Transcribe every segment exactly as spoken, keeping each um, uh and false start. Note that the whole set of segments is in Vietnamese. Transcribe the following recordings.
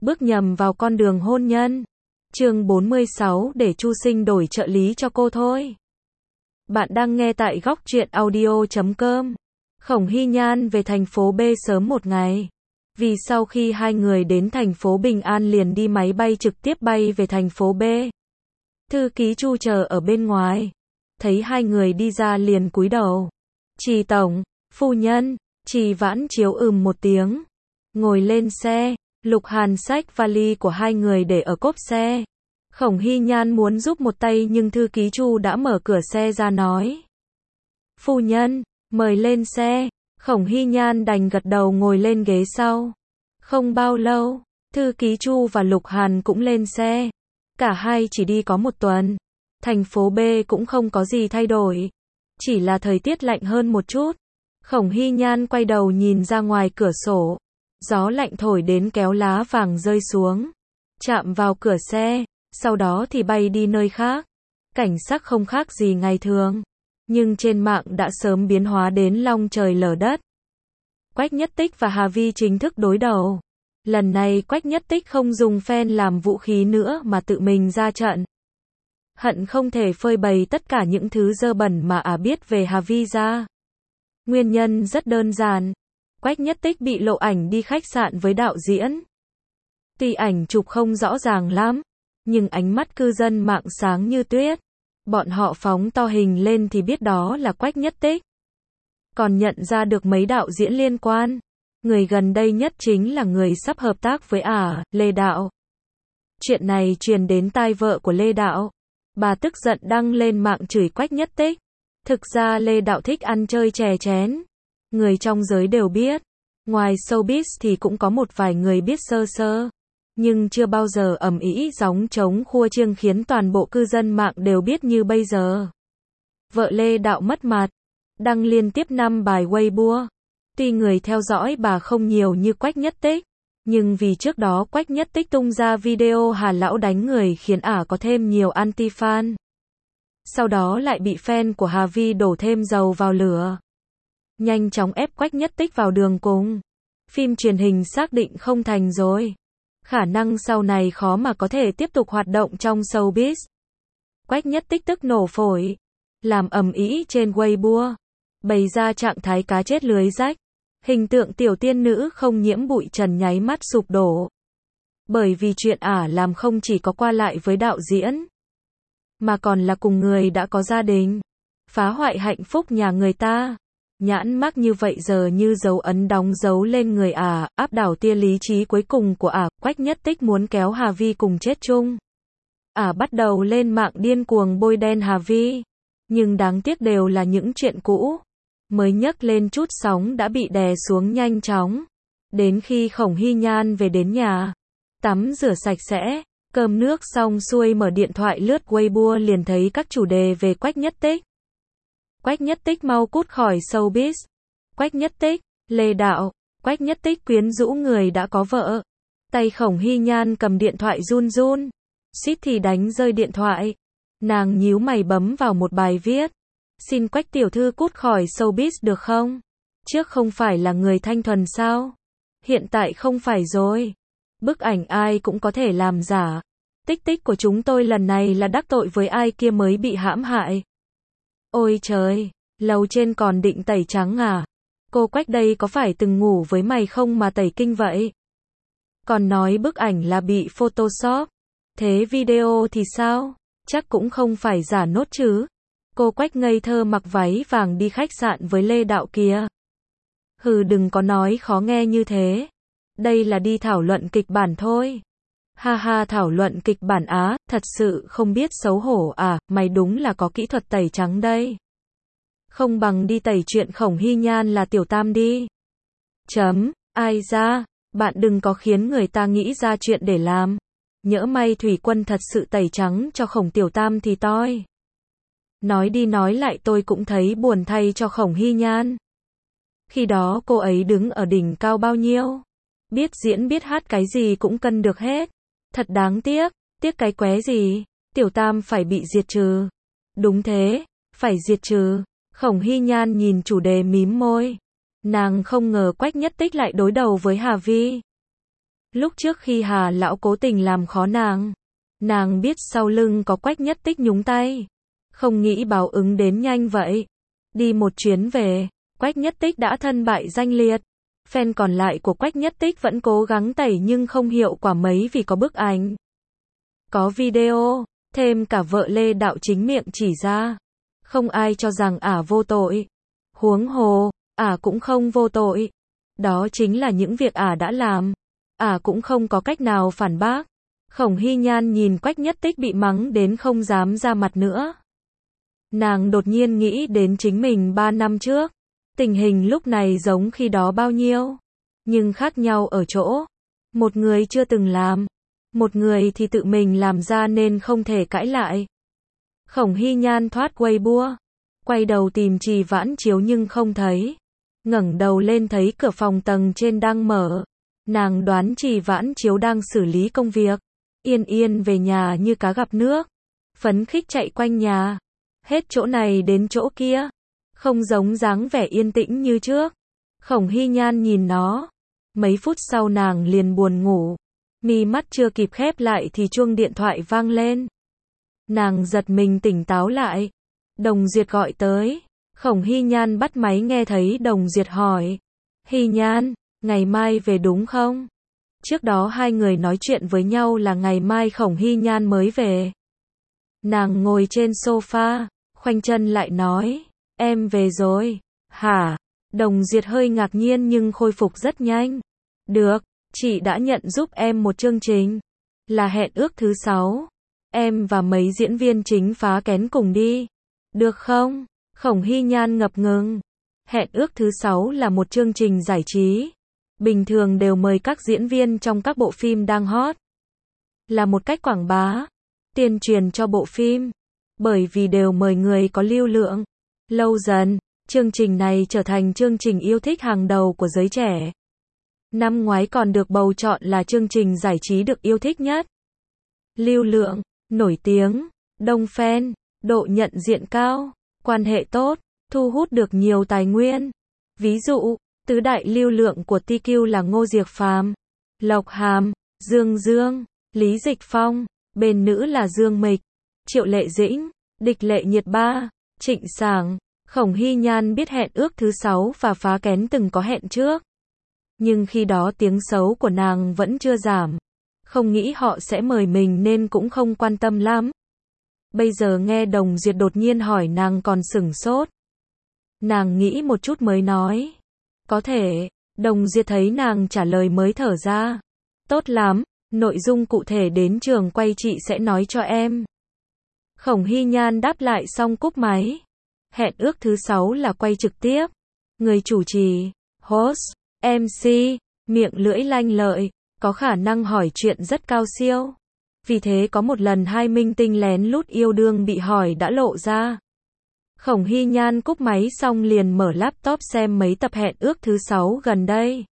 bước nhầm vào con đường hôn nhân. Chương bốn mươi sáu để Chu Sinh đổi trợ lý cho cô thôi. Bạn đang nghe tại góc truyện audio chấm com. Khổng Hy Nhan về thành phố B sớm một ngày. Vì sau khi hai người đến thành phố Bình An liền đi máy bay trực tiếp bay về thành phố B. Thư ký Chu chờ ở bên ngoài. Thấy hai người đi ra liền cúi đầu. Trì tổng, phu nhân, Trì Vãn Chiếu ừm một tiếng. Ngồi lên xe, Lục Hàn xách vali của hai người để ở cốp xe. Khổng Hy Nhan muốn giúp một tay nhưng thư ký Chu đã mở cửa xe ra nói. Phu nhân, mời lên xe. Khổng Hy Nhan đành gật đầu ngồi lên ghế sau. Không bao lâu, thư ký Chu và Lục Hàn cũng lên xe. Cả hai chỉ đi có một tuần. Thành phố B cũng không có gì thay đổi. Chỉ là thời tiết lạnh hơn một chút. Khổng Hy Nhan quay đầu nhìn ra ngoài cửa sổ. Gió lạnh thổi đến kéo lá vàng rơi xuống. Chạm vào cửa xe. Sau đó thì bay đi nơi khác. Cảnh sắc không khác gì ngày thường. Nhưng trên mạng đã sớm biến hóa đến long trời lở đất. Quách Nhất Tích và Hà Vi chính thức đối đầu. Lần này Quách Nhất Tích không dùng fan làm vũ khí nữa mà tự mình ra trận. Hận không thể phơi bày tất cả những thứ dơ bẩn mà ả biết về Hà Vi ra. Nguyên nhân rất đơn giản. Quách Nhất Tích bị lộ ảnh đi khách sạn với đạo diễn. Tuy ảnh chụp không rõ ràng lắm, nhưng ánh mắt cư dân mạng sáng như tuyết. Bọn họ phóng to hình lên thì biết đó là Quách Nhất Tích. Còn nhận ra được mấy đạo diễn liên quan. Người gần đây nhất chính là người sắp hợp tác với ả, Lê Đạo. Chuyện này truyền đến tai vợ của Lê Đạo. Bà tức giận đăng lên mạng chửi Quách Nhất Tích. Thực ra Lê Đạo thích ăn chơi chè chén. Người trong giới đều biết. Ngoài showbiz thì cũng có một vài người biết sơ sơ. Nhưng chưa bao giờ ầm ĩ gióng trống khua chiêng khiến toàn bộ cư dân mạng đều biết như bây giờ. Vợ Lê Đạo mất mặt. Đăng liên tiếp năm bài Weibo. Tuy người theo dõi bà không nhiều như Quách Nhất Tích. Nhưng vì trước đó Quách Nhất Tích tung ra video Hà Lão đánh người khiến ả có thêm nhiều anti-fan. Sau đó lại bị fan của Hà Vi đổ thêm dầu vào lửa. Nhanh chóng ép Quách Nhất Tích vào đường cùng. Phim truyền hình xác định không thành rồi. Khả năng sau này khó mà có thể tiếp tục hoạt động trong showbiz. Quách Nhất Tích tức nổ phổi. Làm ầm ĩ trên Weibo. Bày ra trạng thái cá chết lưới rách. Hình tượng tiểu tiên nữ không nhiễm bụi trần nháy mắt sụp đổ. Bởi vì chuyện ả làm không chỉ có qua lại với đạo diễn. Mà còn là cùng người đã có gia đình. Phá hoại hạnh phúc nhà người ta. Nhãn mác như vậy giờ như dấu ấn đóng dấu lên người ả, áp đảo tia lý trí cuối cùng của ả. Quách Nhất Tích muốn kéo Hà Vi cùng chết chung. Ả bắt đầu lên mạng điên cuồng bôi đen Hà Vi. Nhưng đáng tiếc đều là những chuyện cũ. Mới nhấc lên chút sóng đã bị đè xuống nhanh chóng. Đến khi Khổng Hy Nhan về đến nhà, tắm rửa sạch sẽ, cơm nước xong xuôi mở điện thoại lướt Weibo liền thấy các chủ đề về Quách Nhất Tích. Quách Nhất Tích mau cút khỏi showbiz. Quách Nhất Tích, Lê Đạo, Quách Nhất Tích quyến rũ người đã có vợ. Tay Khổng Hy Nhan cầm điện thoại run run, suýt thì đánh rơi điện thoại. Nàng nhíu mày bấm vào một bài viết. Xin Quách tiểu thư cút khỏi showbiz được không? Trước không phải là người thanh thuần sao? Hiện tại không phải rồi. Bức ảnh ai cũng có thể làm giả. Tích tích của chúng tôi lần này là đắc tội với ai kia mới bị hãm hại. Ôi trời, lầu trên còn định tẩy trắng à? Cô Quách đây có phải từng ngủ với mày không mà tẩy kinh vậy? Còn nói bức ảnh là bị photoshop. Thế video thì sao? Chắc cũng không phải giả nốt chứ? Cô Quách ngây thơ mặc váy vàng đi khách sạn với Lê Đạo kia. Hừ đừng có nói khó nghe như thế. Đây là đi thảo luận kịch bản thôi. Ha ha thảo luận kịch bản á, thật sự không biết xấu hổ à, mày đúng là có kỹ thuật tẩy trắng đây. Không bằng đi tẩy chuyện Khổng Hy Nhan là tiểu tam đi. Chấm, ai ra, bạn đừng có khiến người ta nghĩ ra chuyện để làm. Nhỡ may Thủy Quân thật sự tẩy trắng cho Khổng tiểu tam thì toi. Nói đi nói lại tôi cũng thấy buồn thay cho Khổng Hy Nhan. Khi đó cô ấy đứng ở đỉnh cao bao nhiêu. Biết diễn biết hát cái gì cũng cân được hết. Thật đáng tiếc, tiếc cái qué gì, tiểu tam phải bị diệt trừ. Đúng thế, phải diệt trừ. Khổng Hy Nhan nhìn chủ đề mím môi. Nàng không ngờ Quách Nhất Tích lại đối đầu với Hà Vi. Lúc trước khi Hà lão cố tình làm khó nàng, nàng biết sau lưng có Quách Nhất Tích nhúng tay, không nghĩ báo ứng đến nhanh vậy. Đi một chuyến về, Quách Nhất Tích đã thân bại danh liệt. Fan còn lại của Quách Nhất Tích vẫn cố gắng tẩy nhưng không hiệu quả mấy vì có bức ảnh, có video, thêm cả vợ Lê Đạo chính miệng chỉ ra. Không ai cho rằng ả vô tội. Huống hồ, ả cũng không vô tội. Đó chính là những việc ả đã làm. Ả cũng không có cách nào phản bác. Khổng Hy Nhan nhìn Quách Nhất Tích bị mắng đến không dám ra mặt nữa. Nàng đột nhiên nghĩ đến chính mình ba năm trước. Tình hình lúc này giống khi đó bao nhiêu. Nhưng khác nhau ở chỗ. Một người chưa từng làm. Một người thì tự mình làm ra nên không thể cãi lại. Khổng Hy Nhan thoát Weibo. Quay đầu tìm Trì Vãn Chiếu nhưng không thấy. Ngẩng đầu lên thấy cửa phòng tầng trên đang mở. Nàng đoán Trì Vãn Chiếu đang xử lý công việc. Yên yên về nhà như cá gặp nước. Phấn khích chạy quanh nhà. Hết chỗ này đến chỗ kia. Không giống dáng vẻ yên tĩnh như trước. Khổng Hy Nhan nhìn nó. Mấy phút sau nàng liền buồn ngủ. Mi mắt chưa kịp khép lại thì chuông điện thoại vang lên. Nàng giật mình tỉnh táo lại. Đồng Duyệt gọi tới. Khổng Hy Nhan bắt máy nghe thấy Đồng Duyệt hỏi. Hy Nhan, ngày mai về đúng không? Trước đó hai người nói chuyện với nhau là ngày mai Khổng Hy Nhan mới về. Nàng ngồi trên sofa, khoanh chân lại nói. Em về rồi. Hả? Đồng Duyệt hơi ngạc nhiên nhưng khôi phục rất nhanh. Được, chị đã nhận giúp em một chương trình. Là hẹn ước thứ sáu. Em và mấy diễn viên chính phá kén cùng đi. Được không? Khổng Hy Nhan ngập ngừng. Hẹn ước thứ sáu là một chương trình giải trí. Bình thường đều mời các diễn viên trong các bộ phim đang hot. Là một cách quảng bá, tuyên truyền cho bộ phim. Bởi vì đều mời người có lưu lượng. Lâu dần, chương trình này trở thành chương trình yêu thích hàng đầu của giới trẻ. Năm ngoái còn được bầu chọn là chương trình giải trí được yêu thích nhất. Lưu lượng, nổi tiếng, đông fan, độ nhận diện cao, quan hệ tốt, thu hút được nhiều tài nguyên. Ví dụ, tứ đại lưu lượng của tê quy là Ngô Diệc Phàm, Lộc Hàm, Dương Dương, Lý Dịch Phong, bên nữ là Dương Mịch, Triệu Lệ Dĩnh, Địch Lệ Nhiệt Ba, Trịnh Sảng. Khổng Hy Nhan biết hẹn ước thứ sáu và phá kén từng có hẹn trước. Nhưng khi đó tiếng xấu của nàng vẫn chưa giảm. Không nghĩ họ sẽ mời mình nên cũng không quan tâm lắm. Bây giờ nghe Đồng Duyệt đột nhiên hỏi nàng còn sửng sốt. Nàng nghĩ một chút mới nói. Có thể. Đồng Duyệt thấy nàng trả lời mới thở ra. Tốt lắm, nội dung cụ thể đến trường quay chị sẽ nói cho em. Khổng Hy Nhan đáp lại xong cúp máy. Hẹn ước thứ sáu là quay trực tiếp. Người chủ trì, host, em xê, miệng lưỡi lanh lợi, có khả năng hỏi chuyện rất cao siêu. Vì thế có một lần hai minh tinh lén lút yêu đương bị hỏi đã lộ ra. Khổng Hy Nhan cúp máy xong liền mở laptop xem mấy tập hẹn ước thứ sáu gần đây.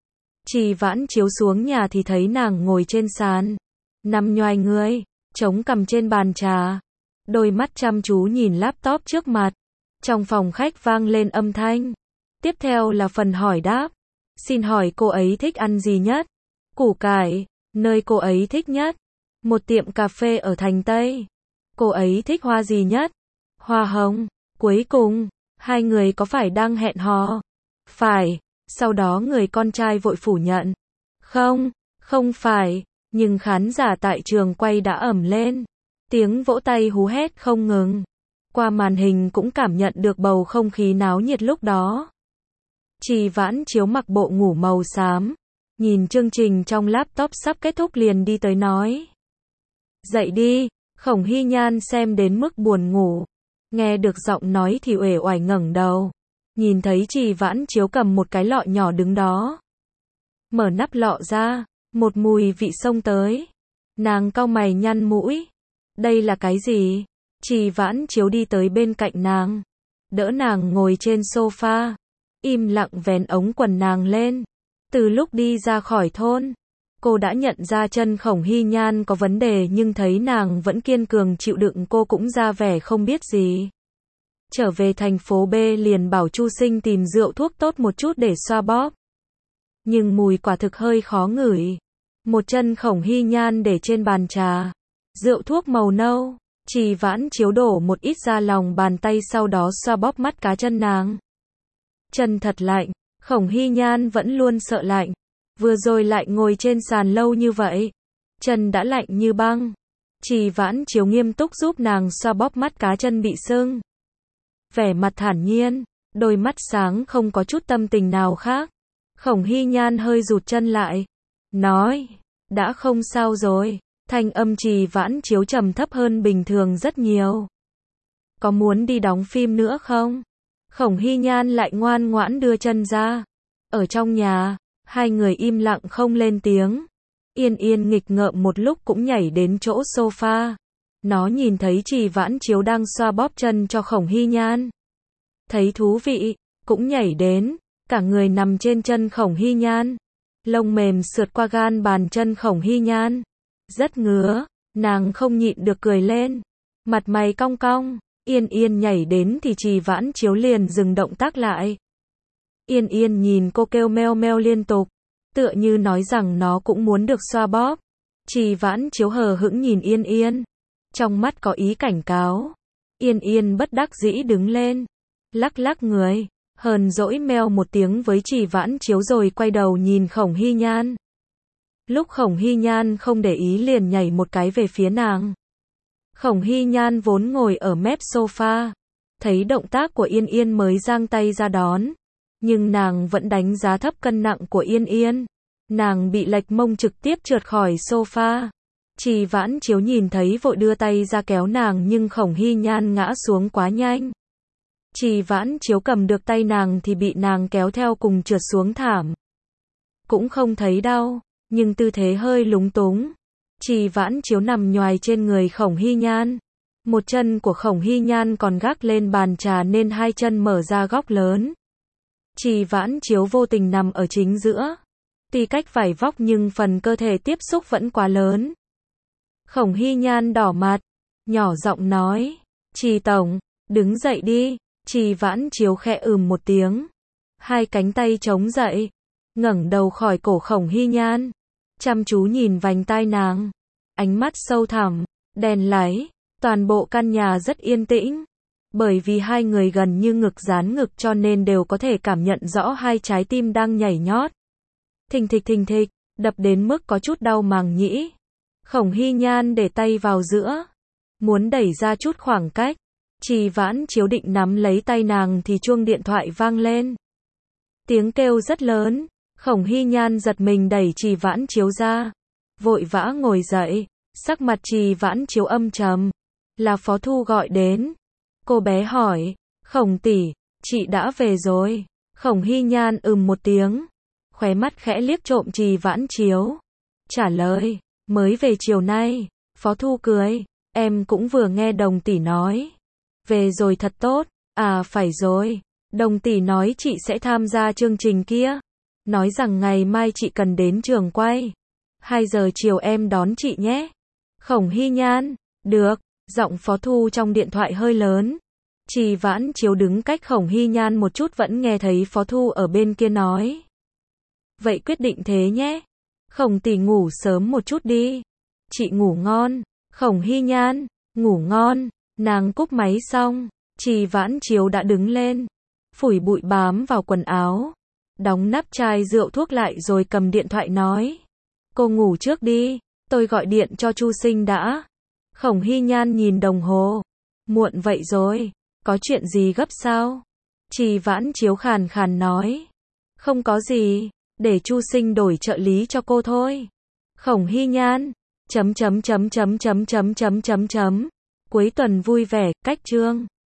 Trì Vãn Chiếu xuống nhà thì thấy nàng ngồi trên sàn, nằm nhoài người, chống cằm trên bàn trà. Đôi mắt chăm chú nhìn laptop trước mặt. Trong phòng khách vang lên âm thanh. Tiếp theo là phần hỏi đáp. Xin hỏi cô ấy thích ăn gì nhất? Củ cải. Nơi cô ấy thích nhất? Một tiệm cà phê ở thành Tây. Cô ấy thích hoa gì nhất? Hoa hồng. Cuối cùng, hai người có phải đang hẹn hò? Phải. Sau đó người con trai vội phủ nhận. Không, không phải. Nhưng khán giả tại trường quay đã ầm lên. Tiếng vỗ tay hú hét không ngừng. Qua màn hình cũng cảm nhận được bầu không khí náo nhiệt lúc đó. Trì Vãn Chiếu mặc bộ ngủ màu xám. Nhìn chương trình trong laptop sắp kết thúc liền đi tới nói. Dậy đi. Khổng Hy Nhan xem đến mức buồn ngủ. Nghe được giọng nói thì uể oải ngẩng đầu. Nhìn thấy Trì Vãn Chiếu cầm một cái lọ nhỏ đứng đó. Mở nắp lọ ra. Một mùi vị xông tới. Nàng cau mày nhăn mũi. Đây là cái gì? Trì Vãn Chiếu đi tới bên cạnh nàng. Đỡ nàng ngồi trên sofa. Im lặng vén ống quần nàng lên. Từ lúc đi ra khỏi thôn, cô đã nhận ra chân Khổng Hy Nhan có vấn đề nhưng thấy nàng vẫn kiên cường chịu đựng cô cũng ra vẻ không biết gì. Trở về thành phố B liền bảo Chu Sinh tìm rượu thuốc tốt một chút để xoa bóp. Nhưng mùi quả thực hơi khó ngửi. Một chân Khổng Hy Nhan để trên bàn trà. Rượu thuốc màu nâu. Trì Vãn Chiếu đổ một ít ra lòng bàn tay sau đó xoa bóp mắt cá chân nàng. Chân thật lạnh. Khổng Hy Nhan vẫn luôn sợ lạnh. Vừa rồi lại ngồi trên sàn lâu như vậy. Chân đã lạnh như băng. Trì Vãn Chiếu nghiêm túc giúp nàng xoa bóp mắt cá chân bị sưng. Vẻ mặt thản nhiên. Đôi mắt sáng không có chút tâm tình nào khác. Khổng Hy Nhan hơi rụt chân lại. Nói. Đã không sao rồi. Thanh âm Trì Vãn Chiếu trầm thấp hơn bình thường rất nhiều. Có muốn đi đóng phim nữa không? Khổng Hy Nhan lại ngoan ngoãn đưa chân ra. Ở trong nhà, hai người im lặng không lên tiếng. Yên Yên nghịch ngợm một lúc cũng nhảy đến chỗ sofa. Nó nhìn thấy Trì Vãn Chiếu đang xoa bóp chân cho Khổng Hy Nhan. Thấy thú vị, cũng nhảy đến, cả người nằm trên chân Khổng Hy Nhan. Lông mềm sượt qua gan bàn chân Khổng Hy Nhan. Rất ngứa, nàng không nhịn được cười lên. Mặt mày cong cong, Yên Yên nhảy đến thì Trì Vãn Chiếu liền dừng động tác lại. Yên Yên nhìn cô kêu meo meo liên tục, tựa như nói rằng nó cũng muốn được xoa bóp. Trì Vãn Chiếu hờ hững nhìn Yên Yên, trong mắt có ý cảnh cáo. Yên Yên bất đắc dĩ đứng lên, lắc lắc người, hờn dỗi meo một tiếng với Trì Vãn Chiếu rồi quay đầu nhìn Khổng Hy Nhan. Lúc Khổng Hy Nhan không để ý liền nhảy một cái về phía nàng. Khổng Hy Nhan vốn ngồi ở mép sofa, thấy động tác của Yên Yên mới giang tay ra đón. Nhưng nàng vẫn đánh giá thấp cân nặng của Yên Yên. Nàng bị lệch mông trực tiếp trượt khỏi sofa. Trì Vãn Chiếu nhìn thấy vội đưa tay ra kéo nàng nhưng Khổng Hy Nhan ngã xuống quá nhanh. Trì Vãn Chiếu cầm được tay nàng thì bị nàng kéo theo cùng trượt xuống thảm. Cũng không thấy đau, nhưng tư thế hơi lúng túng. Trì Vãn Chiếu nằm nhoài trên người Khổng Hy Nhan. Một chân của Khổng Hy Nhan còn gác lên bàn trà nên hai chân mở ra góc lớn. Trì Vãn Chiếu vô tình nằm ở chính giữa. Tuy cách vải vóc nhưng phần cơ thể tiếp xúc vẫn quá lớn. Khổng Hy Nhan đỏ mặt, nhỏ giọng nói, Trì tổng, đứng dậy đi. Trì Vãn Chiếu khẽ ừm một tiếng. Hai cánh tay chống dậy, ngẩng đầu khỏi cổ Khổng Hy Nhan, chăm chú nhìn vành tai nàng. Ánh mắt sâu thẳm, đèn láy, toàn bộ căn nhà rất yên tĩnh. Bởi vì hai người gần như ngực dán ngực cho nên đều có thể cảm nhận rõ hai trái tim đang nhảy nhót. Thình thịch thình thịch, đập đến mức có chút đau màng nhĩ. Khổng Hy Nhan để tay vào giữa, muốn đẩy ra chút khoảng cách. Trì Vãn Chiếu định nắm lấy tay nàng thì chuông điện thoại vang lên. Tiếng kêu rất lớn, Khổng Hy Nhan giật mình đẩy Trì Vãn Chiếu ra, vội vã ngồi dậy, sắc mặt Trì Vãn Chiếu âm trầm. Là Phó Thu gọi đến. Cô bé hỏi, Khổng tỷ, chị đã về rồi. Khổng Hy Nhan ừm một tiếng, khóe mắt khẽ liếc trộm Trì Vãn Chiếu. Trả lời, mới về chiều nay. Phó Thu cười, em cũng vừa nghe Đồng tỷ nói. Về rồi thật tốt. À phải rồi, Đồng tỷ nói chị sẽ tham gia chương trình kia. Nói rằng ngày mai chị cần đến trường quay. hai giờ chiều em đón chị nhé. Khổng Hy Nhan, được. Giọng Phó Thu trong điện thoại hơi lớn. Trì Vãn Chiếu đứng cách Khổng Hy Nhan một chút vẫn nghe thấy Phó Thu ở bên kia nói. Vậy quyết định thế nhé. Khổng tỷ ngủ sớm một chút đi. Chị ngủ ngon. Khổng Hy Nhan, ngủ ngon. Nàng cúp máy xong, Trì Vãn Chiếu đã đứng lên, phủi bụi bám vào quần áo, đóng nắp chai rượu thuốc lại rồi cầm điện thoại nói. Cô ngủ trước đi, tôi gọi điện cho Chu Sinh đã. Khổng Hy Nhan nhìn đồng hồ. Muộn vậy rồi, có chuyện gì gấp sao? Trì Vãn Chiếu khàn khàn nói. Không có gì, để Chu Sinh đổi trợ lý cho cô thôi. Khổng Hy Nhan, chấm chấm chấm chấm chấm chấm chấm chấm chấm. Cuối tuần vui vẻ, cách chương.